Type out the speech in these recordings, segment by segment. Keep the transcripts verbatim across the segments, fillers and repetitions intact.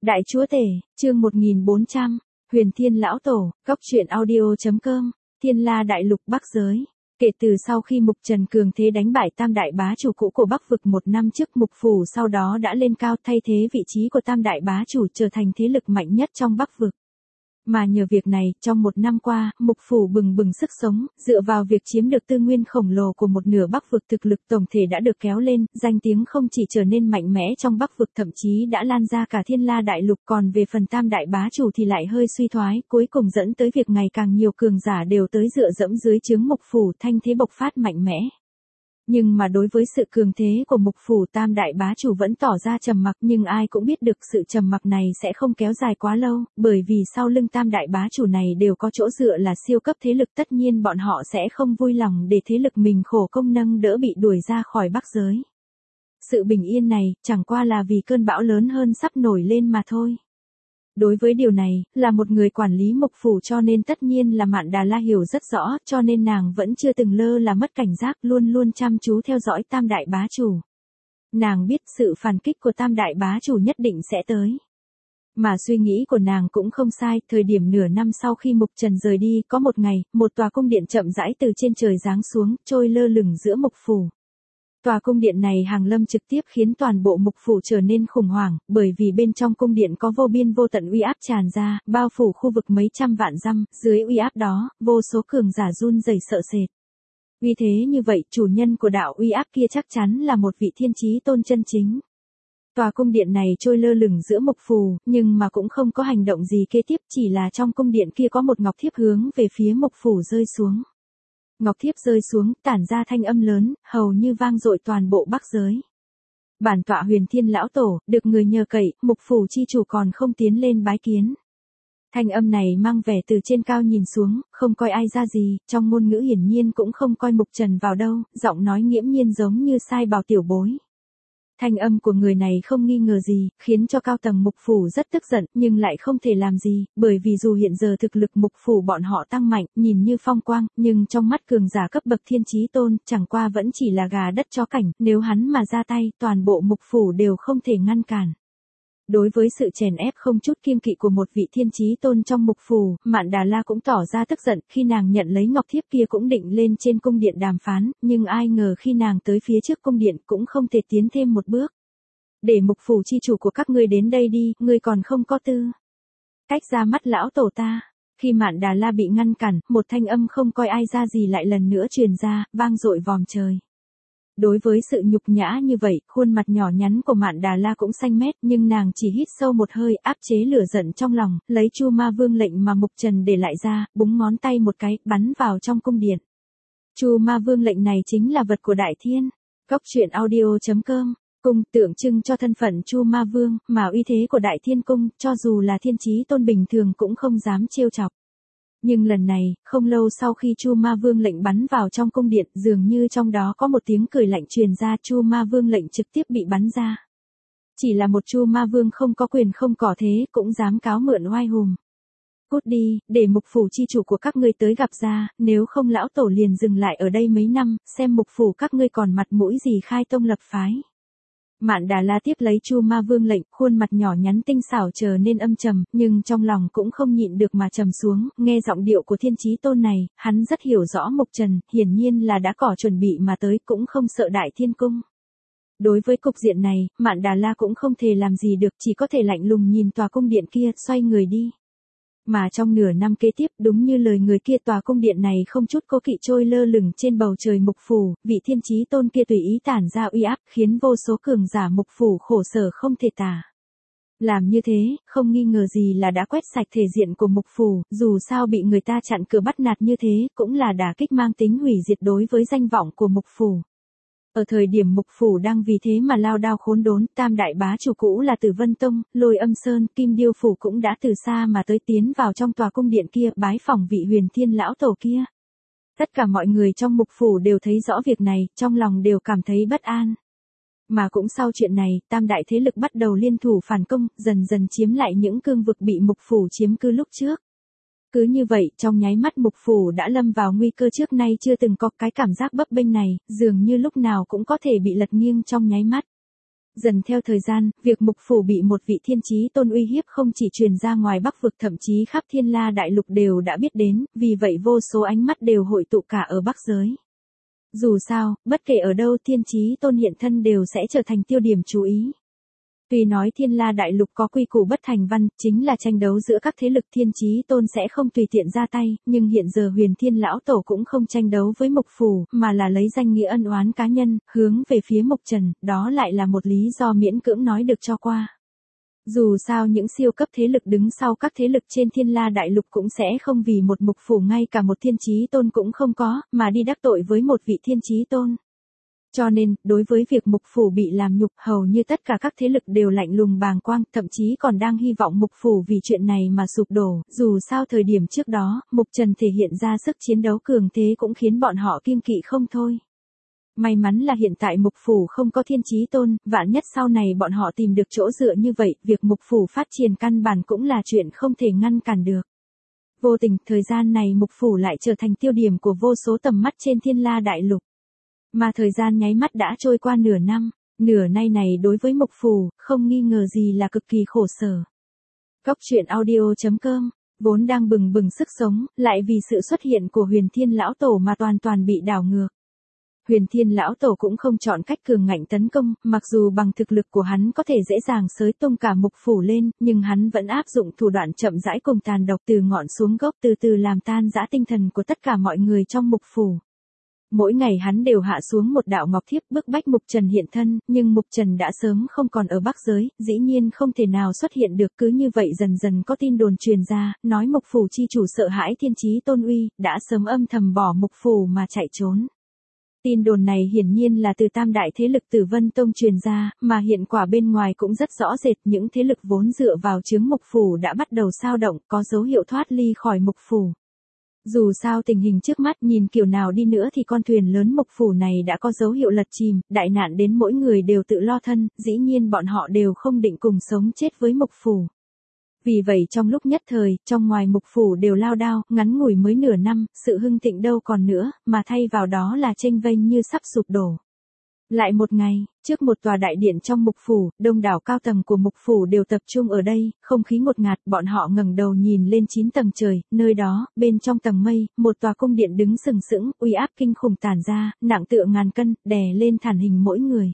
Đại chúa tể, chương một nghìn bốn trăm, Huyền Thiên Lão Tổ, Cốc truyện audio.com, Thiên La Đại Lục Bắc Giới. Kể từ sau khi Mục Trần cường thế đánh bại tam đại bá chủ cũ của Bắc vực một năm trước, Mục Phủ sau đó đã lên cao thay thế vị trí của tam đại bá chủ trở thành thế lực mạnh nhất trong Bắc vực. Mà nhờ việc này, trong một năm qua, Mục Phủ bừng bừng sức sống, dựa vào việc chiếm được tư nguyên khổng lồ của một nửa Bắc vực, thực lực tổng thể đã được kéo lên, danh tiếng không chỉ trở nên mạnh mẽ trong Bắc vực thậm chí đã lan ra cả Thiên La Đại Lục, còn về phần tam đại bá chủ thì lại hơi suy thoái, cuối cùng dẫn tới việc ngày càng nhiều cường giả đều tới dựa dẫm dưới trướng Mục Phủ, thanh thế bộc phát mạnh mẽ. Nhưng mà đối với sự cường thế của Mục Phủ, tam đại bá chủ vẫn tỏ ra trầm mặc, nhưng ai cũng biết được sự trầm mặc này sẽ không kéo dài quá lâu, bởi vì sau lưng tam đại bá chủ này đều có chỗ dựa là siêu cấp thế lực, tất nhiên bọn họ sẽ không vui lòng để thế lực mình khổ công nâng đỡ bị đuổi ra khỏi Bắc giới. Sự bình yên này chẳng qua là vì cơn bão lớn hơn sắp nổi lên mà thôi. Đối với điều này, là một người quản lý Mục Phủ cho nên tất nhiên là Mạn Đà La hiểu rất rõ, cho nên nàng vẫn chưa từng lơ là mất cảnh giác, luôn luôn chăm chú theo dõi tam đại bá chủ. Nàng biết sự phản kích của tam đại bá chủ nhất định sẽ tới. Mà suy nghĩ của nàng cũng không sai, thời điểm nửa năm sau khi Mục Trần rời đi, có một ngày, một tòa cung điện chậm rãi từ trên trời giáng xuống, trôi lơ lửng giữa Mục Phủ. Tòa cung điện này hàng lâm trực tiếp khiến toàn bộ Mục Phủ trở nên khủng hoảng, bởi vì bên trong cung điện có vô biên vô tận uy áp tràn ra, bao phủ khu vực mấy trăm vạn dặm, dưới uy áp đó, vô số cường giả run rẩy sợ sệt. Vì thế như vậy, chủ nhân của đạo uy áp kia chắc chắn là một vị thiên chí tôn chân chính. Tòa cung điện này trôi lơ lửng giữa Mục Phủ, nhưng mà cũng không có hành động gì kế tiếp, chỉ là trong cung điện kia có một ngọc thiếp hướng về phía Mục Phủ rơi xuống. Ngọc thiếp rơi xuống, tản ra thanh âm lớn, hầu như vang dội toàn bộ Bắc giới. Bản tọa Huyền Thiên Lão Tổ, được người nhờ cậy, Mục Phủ chi chủ còn không tiến lên bái kiến. Thanh âm này mang vẻ từ trên cao nhìn xuống, không coi ai ra gì, trong ngôn ngữ hiển nhiên cũng không coi Mục Trần vào đâu, giọng nói nghiễm nhiên giống như sai bảo tiểu bối. Thanh âm của người này không nghi ngờ gì, khiến cho cao tầng Mục Phủ rất tức giận, nhưng lại không thể làm gì, bởi vì dù hiện giờ thực lực Mục Phủ bọn họ tăng mạnh, nhìn như phong quang, nhưng trong mắt cường giả cấp bậc thiên chí tôn, chẳng qua vẫn chỉ là gà đất chó cảnh, nếu hắn mà ra tay, toàn bộ Mục Phủ đều không thể ngăn cản. Đối với sự chèn ép không chút kiêng kỵ của một vị thiên chí tôn trong Mục Phủ, Mạn Đà La cũng tỏ ra tức giận, khi nàng nhận lấy ngọc thiếp kia cũng định lên trên cung điện đàm phán, nhưng ai ngờ khi nàng tới phía trước cung điện cũng không thể tiến thêm một bước. Để Mục Phủ chi chủ của các ngươi đến đây đi, ngươi còn không có tư cách ra mắt lão tổ ta. Khi Mạn Đà La bị ngăn cản, một thanh âm không coi ai ra gì lại lần nữa truyền ra, vang dội vòm trời. Đối với sự nhục nhã như vậy, khuôn mặt nhỏ nhắn của Mạn Đà La cũng xanh mét, nhưng nàng chỉ hít sâu một hơi, áp chế lửa giận trong lòng, lấy Chu Ma Vương lệnh mà Mục Trần để lại ra, búng ngón tay một cái, bắn vào trong cung điện. Chu Ma Vương lệnh này chính là vật của Đại Thiên. Cốc truyện audio.com, cung tượng trưng cho thân phận Chu Ma Vương, mà uy thế của Đại Thiên cung, cho dù là thiên chí tôn bình thường cũng không dám trêu chọc. Nhưng lần này, không lâu sau khi Chu Ma Vương lệnh bắn vào trong cung điện, dường như trong đó có một tiếng cười lạnh truyền ra, Chu Ma Vương lệnh trực tiếp bị bắn ra. Chỉ là một Chu Ma Vương không có quyền không có thế, cũng dám cáo mượn oai hùng. Cút đi, để Mục Phủ chi chủ của các ngươi tới gặp ra, nếu không lão tổ liền dừng lại ở đây mấy năm, xem Mục Phủ các ngươi còn mặt mũi gì khai tông lập phái. Mạn Đà La tiếp lấy Chu Ma Vương lệnh, khuôn mặt nhỏ nhắn tinh xảo trở nên âm trầm, nhưng trong lòng cũng không nhịn được mà trầm xuống, nghe giọng điệu của thiên chí tôn này, hắn rất hiểu rõ Mục Trần, hiển nhiên là đã có chuẩn bị mà tới, cũng không sợ Đại Thiên cung. Đối với cục diện này, Mạn Đà La cũng không thể làm gì được, chỉ có thể lạnh lùng nhìn tòa cung điện kia, xoay người đi. Mà trong nửa năm kế tiếp, đúng như lời người kia, tòa cung điện này không chút cố kỵ trôi lơ lửng trên bầu trời Mục Phủ, vị thiên chí tôn kia tùy ý tản ra uy áp, khiến vô số cường giả Mục Phủ khổ sở không thể tả. Làm như thế, không nghi ngờ gì là đã quét sạch thể diện của Mục Phủ, dù sao bị người ta chặn cửa bắt nạt như thế, cũng là đả kích mang tính hủy diệt đối với danh vọng của Mục Phủ. Ở thời điểm Mục Phủ đang vì thế mà lao đao khốn đốn, tam đại bá chủ cũ là Tử Vân Tông, Lôi Âm Sơn, Kim Điêu Phủ cũng đã từ xa mà tới tiến vào trong tòa cung điện kia, bái phỏng vị Huyền Thiên Lão Tổ kia. Tất cả mọi người trong Mục Phủ đều thấy rõ việc này, trong lòng đều cảm thấy bất an. Mà cũng sau chuyện này, tam đại thế lực bắt đầu liên thủ phản công, dần dần chiếm lại những cương vực bị Mục Phủ chiếm cứ lúc trước. Cứ như vậy, trong nháy mắt Mục Phủ đã lâm vào nguy cơ trước nay chưa từng có, cái cảm giác bấp bênh này, dường như lúc nào cũng có thể bị lật nghiêng trong nháy mắt. Dần theo thời gian, việc mục phủ bị một vị thiên chí tôn uy hiếp không chỉ truyền ra ngoài Bắc vực, thậm chí khắp Thiên La đại lục đều đã biết đến, vì vậy vô số ánh mắt đều hội tụ cả ở Bắc giới. Dù sao, bất kể ở đâu thiên chí tôn hiện thân đều sẽ trở thành tiêu điểm chú ý. Tuy nói Thiên La đại lục có quy củ bất thành văn, chính là tranh đấu giữa các thế lực, thiên chí tôn sẽ không tùy tiện ra tay, nhưng hiện giờ Huyền Thiên lão tổ cũng không tranh đấu với mục phủ, mà là lấy danh nghĩa ân oán cá nhân, hướng về phía Mục Trần, đó lại là một lý do miễn cưỡng nói được cho qua. Dù sao những siêu cấp thế lực đứng sau các thế lực trên Thiên La đại lục cũng sẽ không vì một mục phủ ngay cả một thiên chí tôn cũng không có, mà đi đắc tội với một vị thiên chí tôn. Cho nên, đối với việc mục phủ bị làm nhục, hầu như tất cả các thế lực đều lạnh lùng bàng quang, thậm chí còn đang hy vọng mục phủ vì chuyện này mà sụp đổ. Dù sao thời điểm trước đó, Mục Trần thể hiện ra sức chiến đấu cường thế cũng khiến bọn họ kiêng kỵ không thôi. May mắn là hiện tại mục phủ không có thiên chí tôn, vạn nhất sau này bọn họ tìm được chỗ dựa như vậy, việc mục phủ phát triển căn bản cũng là chuyện không thể ngăn cản được. Vô tình, thời gian này mục phủ lại trở thành tiêu điểm của vô số tầm mắt trên Thiên La đại lục. Mà thời gian nháy mắt đã trôi qua nửa năm, nửa nay này đối với mục phủ, không nghi ngờ gì là cực kỳ khổ sở. Góc truyện audio chấm com, vốn đang bừng bừng sức sống, lại vì sự xuất hiện của Huyền Thiên lão tổ mà toàn toàn bị đảo ngược. Huyền Thiên lão tổ cũng không chọn cách cường ngạnh tấn công, mặc dù bằng thực lực của hắn có thể dễ dàng xới tung cả mục phủ lên, nhưng hắn vẫn áp dụng thủ đoạn chậm rãi cùng tàn độc từ ngọn xuống gốc, từ từ làm tan rã tinh thần của tất cả mọi người trong mục phủ. Mỗi ngày hắn đều hạ xuống một đạo ngọc thiếp bức bách Mục Trần hiện thân, nhưng Mục Trần đã sớm không còn ở Bắc giới, dĩ nhiên không thể nào xuất hiện được. Cứ như vậy dần dần có tin đồn truyền ra, nói mục phủ chi chủ sợ hãi thiên chí tôn uy, đã sớm âm thầm bỏ mục phủ mà chạy trốn. Tin đồn này hiển nhiên là từ tam đại thế lực Tử Vân Tông truyền ra, mà hiện quả bên ngoài cũng rất rõ rệt, những thế lực vốn dựa vào chướng mục phủ đã bắt đầu xao động, có dấu hiệu thoát ly khỏi mục phủ. Dù sao tình hình trước mắt nhìn kiểu nào đi nữa thì con thuyền lớn mục phủ này đã có dấu hiệu lật chìm, đại nạn đến mỗi người đều tự lo thân, dĩ nhiên bọn họ đều không định cùng sống chết với mục phủ. Vì vậy trong lúc nhất thời, trong ngoài mục phủ đều lao đao, ngắn ngủi mới nửa năm, sự hưng thịnh đâu còn nữa, mà thay vào đó là chênh vênh như sắp sụp đổ. Lại một ngày, trước một tòa đại điện trong mục phủ, đông đảo cao tầng của mục phủ đều tập trung ở đây, không khí ngột ngạt, bọn họ ngẩng đầu nhìn lên chín tầng trời, nơi đó, bên trong tầng mây, một tòa cung điện đứng sừng sững, uy áp kinh khủng tản ra, nặng tựa ngàn cân, đè lên thản hình mỗi người.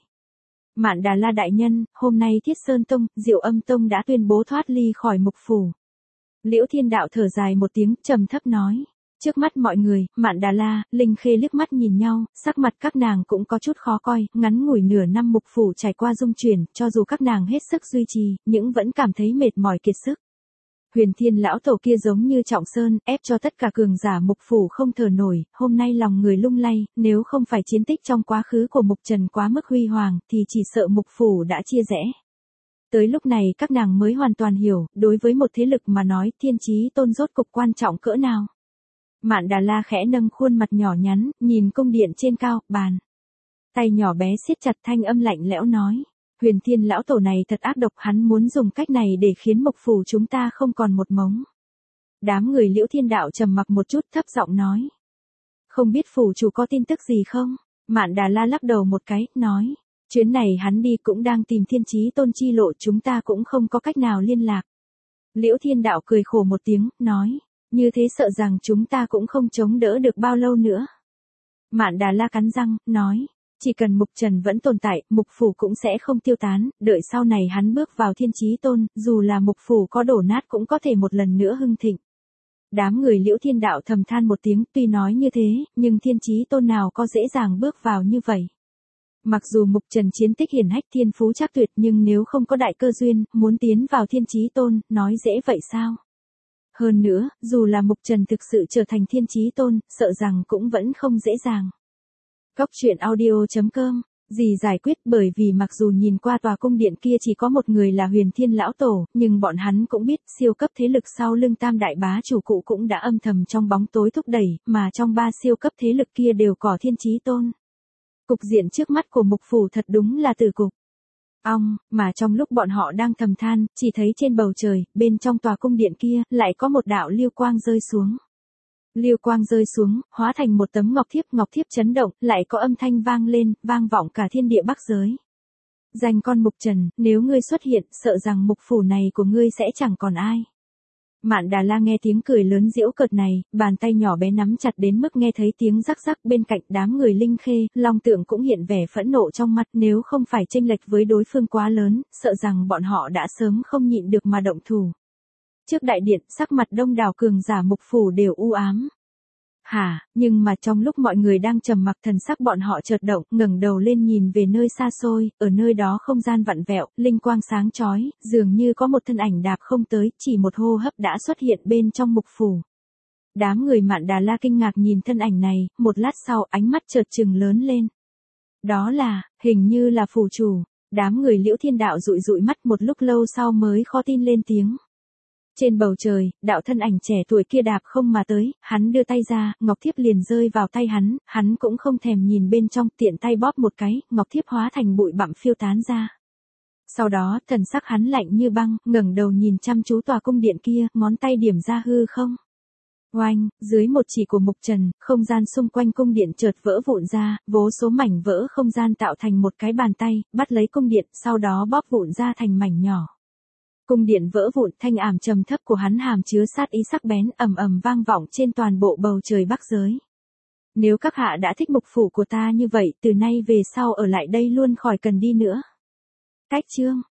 Mạn Đà La đại nhân, hôm nay Thiết Sơn Tông, Diệu Âm Tông đã tuyên bố thoát ly khỏi mục phủ. Liễu Thiên Đạo thở dài một tiếng, trầm thấp nói. Trước mắt mọi người, Mạn Đà La, Linh Khê liếc mắt nhìn nhau, sắc mặt các nàng cũng có chút khó coi, ngắn ngủi nửa năm mục phủ trải qua dung chuyển, cho dù các nàng hết sức duy trì, nhưng vẫn cảm thấy mệt mỏi kiệt sức. Huyền Thiên lão tổ kia giống như trọng sơn, ép cho tất cả cường giả mục phủ không thở nổi, hôm nay lòng người lung lay, nếu không phải chiến tích trong quá khứ của Mục Trần quá mức huy hoàng, thì chỉ sợ mục phủ đã chia rẽ. Tới lúc này các nàng mới hoàn toàn hiểu, đối với một thế lực mà nói, thiên chí tôn rốt cục quan trọng cỡ nào. Mạn Đà La khẽ nâng khuôn mặt nhỏ nhắn, nhìn cung điện trên cao, bàn. Tay nhỏ bé siết chặt, thanh âm lạnh lẽo nói. Huyền Thiên lão tổ này thật ác độc, hắn muốn dùng cách này để khiến mục phủ chúng ta không còn một mống. Đám người Liễu Thiên Đạo trầm mặc một chút, thấp giọng nói. Không biết phủ chủ có tin tức gì không? Mạn Đà La lắc đầu một cái, nói. Chuyến này hắn đi cũng đang tìm thiên chí tôn chi lộ, chúng ta cũng không có cách nào liên lạc. Liễu Thiên Đạo cười khổ một tiếng, nói. Như thế sợ rằng chúng ta cũng không chống đỡ được bao lâu nữa. Mạn Đà La cắn răng, nói. Chỉ cần Mục Trần vẫn tồn tại, mục phủ cũng sẽ không tiêu tán, đợi sau này hắn bước vào thiên chí tôn, dù là mục phủ có đổ nát cũng có thể một lần nữa hưng thịnh. Đám người Liễu Thiên Đạo thầm than một tiếng, tuy nói như thế, nhưng thiên chí tôn nào có dễ dàng bước vào như vậy. Mặc dù Mục Trần chiến tích hiển hách thiên phú chắc tuyệt, nhưng nếu không có đại cơ duyên, muốn tiến vào thiên chí tôn, nói dễ vậy sao? Hơn nữa, dù là Mục Trần thực sự trở thành thiên chí tôn, sợ rằng cũng vẫn không dễ dàng. Góc truyện audio chấm com, gì giải quyết, bởi vì mặc dù nhìn qua tòa cung điện kia chỉ có một người là Huyền Thiên lão tổ, nhưng bọn hắn cũng biết siêu cấp thế lực sau lưng tam đại bá chủ cụ cũng đã âm thầm trong bóng tối thúc đẩy, mà trong ba siêu cấp thế lực kia đều có thiên chí tôn. Cục diện trước mắt của mục phủ thật đúng là tử cục. Ong, mà trong lúc bọn họ đang thầm than, chỉ thấy trên bầu trời, bên trong tòa cung điện kia, lại có một đạo lưu quang rơi xuống. Lưu quang rơi xuống, hóa thành một tấm ngọc thiếp, ngọc thiếp chấn động, lại có âm thanh vang lên, vang vọng cả thiên địa Bắc giới. Danh con Mục Trần, nếu ngươi xuất hiện, sợ rằng mục phủ này của ngươi sẽ chẳng còn ai. Mạn Đà La nghe tiếng cười lớn giễu cợt này, bàn tay nhỏ bé nắm chặt đến mức nghe thấy tiếng rắc rắc bên cạnh đám người Linh Khê, Long Tượng cũng hiện vẻ phẫn nộ trong mắt, nếu không phải chênh lệch với đối phương quá lớn, sợ rằng bọn họ đã sớm không nhịn được mà động thủ. Trước đại điện, sắc mặt đông đảo cường giả mục phủ đều u ám. Hả, nhưng mà trong lúc mọi người đang trầm mặc thần sắc bọn họ chợt động, ngẩng đầu lên nhìn về nơi xa xôi, ở nơi đó không gian vặn vẹo, linh quang sáng chói, dường như có một thân ảnh đạp không tới, chỉ một hô hấp đã xuất hiện bên trong mục phủ. Đám người Mạn Đà La kinh ngạc nhìn thân ảnh này, một lát sau ánh mắt chợt trừng lớn lên. Đó là, hình như là phủ chủ, đám người Liễu Thiên Đạo dụi dụi mắt một lúc lâu sau mới khó tin lên tiếng. Trên bầu trời, đạo thân ảnh trẻ tuổi kia đạp không mà tới, hắn đưa tay ra, ngọc thiếp liền rơi vào tay hắn, hắn cũng không thèm nhìn bên trong, tiện tay bóp một cái, ngọc thiếp hóa thành bụi bặm phiêu tán ra. Sau đó, thần sắc hắn lạnh như băng, ngẩng đầu nhìn chăm chú tòa cung điện kia, ngón tay điểm ra hư không. Oanh, dưới một chỉ của Mục Trần, không gian xung quanh cung điện chợt vỡ vụn ra, vô số mảnh vỡ không gian tạo thành một cái bàn tay, bắt lấy cung điện, sau đó bóp vụn ra thành mảnh nhỏ. Cung điện vỡ vụn, thanh ảm trầm thấp của hắn hàm chứa sát ý sắc bén, ầm ầm vang vọng trên toàn bộ bầu trời Bắc giới. Nếu các hạ đã thích mục phủ của ta như vậy, từ nay về sau ở lại đây luôn khỏi cần đi nữa. Cách chương